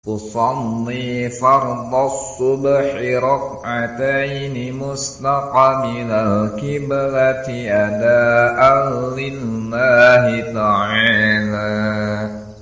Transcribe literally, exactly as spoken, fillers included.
أصلي فرض الصبح ركعتين مستقبل القبلة أداء لله تعالى